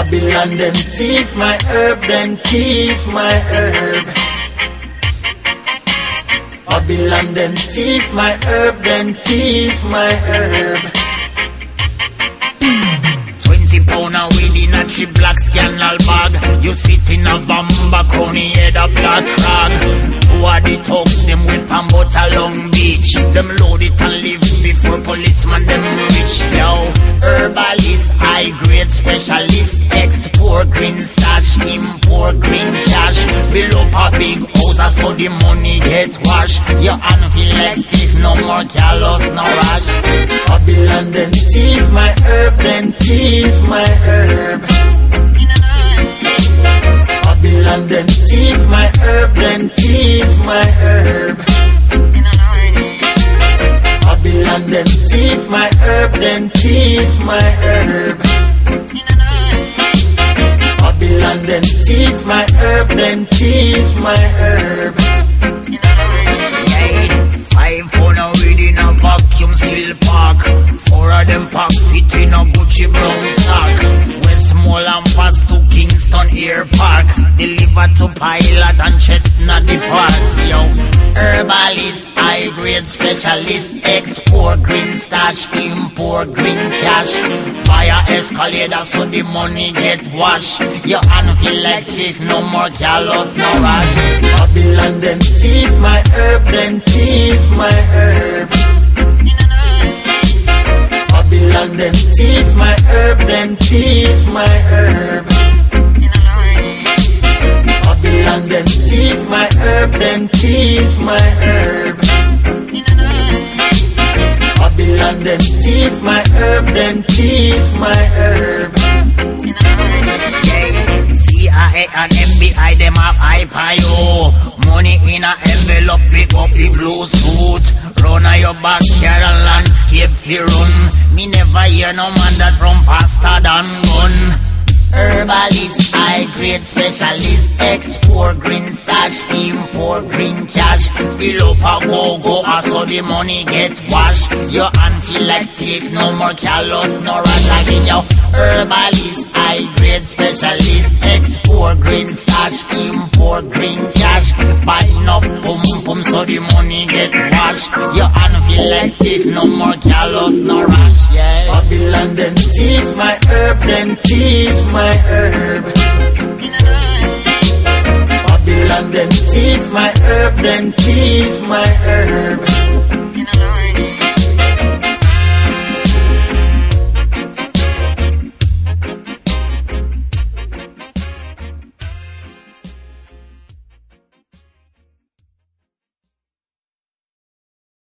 Babylon them thief my herb, them thief my herb. Babylon them thief my herb, them thief my herb. 20 pound of weed in a 3 black scandal bag. You sit in a bamba crony head a black rag. Who are the thugs, them whip and butter Long Beach. Them load it and leave before policeman them rich. Yo, herbalist, high grade specialist, export green starch, import green cash. Build up a big house so the money get washed. Your hand feel like sick, no more callous, no rush. Babylon them thief my herb, them thief my herb. Babylon them thief my herb, them thief my herb. Babylon them thief my herb, them thief my herb. Babylon them thief my herb, them thief my herb. 5 pound of weed in a vacuum seal park. 4 of them pack fit in a Gucci brown sack. Westmall and pass to Kingston Air Park. Deliver to Pilot and Chestnut Depart. Yo, herbalist, high grade specialist, export green starch, import green cash. Buy a escalator so the money get washed. Your hand feel like sick, no more callous, no rush. Babylon them thief my herb, them thief my herb. Babylon them thief my herb, them thief my herb. Babylon them thief my herb, them thief my herb. Babylon them thief my herb, them thief my herb. CIA and FBI them have IPO. Money in a envelope, pick up the blue suit. Run a your backyard and landscape fi run. Me never hear no man that run faster than gun. Herbalist, high grade specialist, export green starch, import green cash. Below a go so the money get washed. Your hand feel like sick, no more callous, no rush again. Yo, herbalist, high grade specialist, export green starch, import green cash. Buy enough pum so the money get washed. Your hand feel like sick, no more callous, no rush. Yeah. Babylon them thief my herb, them thief my herb. Babylon them thief my herb, them thief my herb.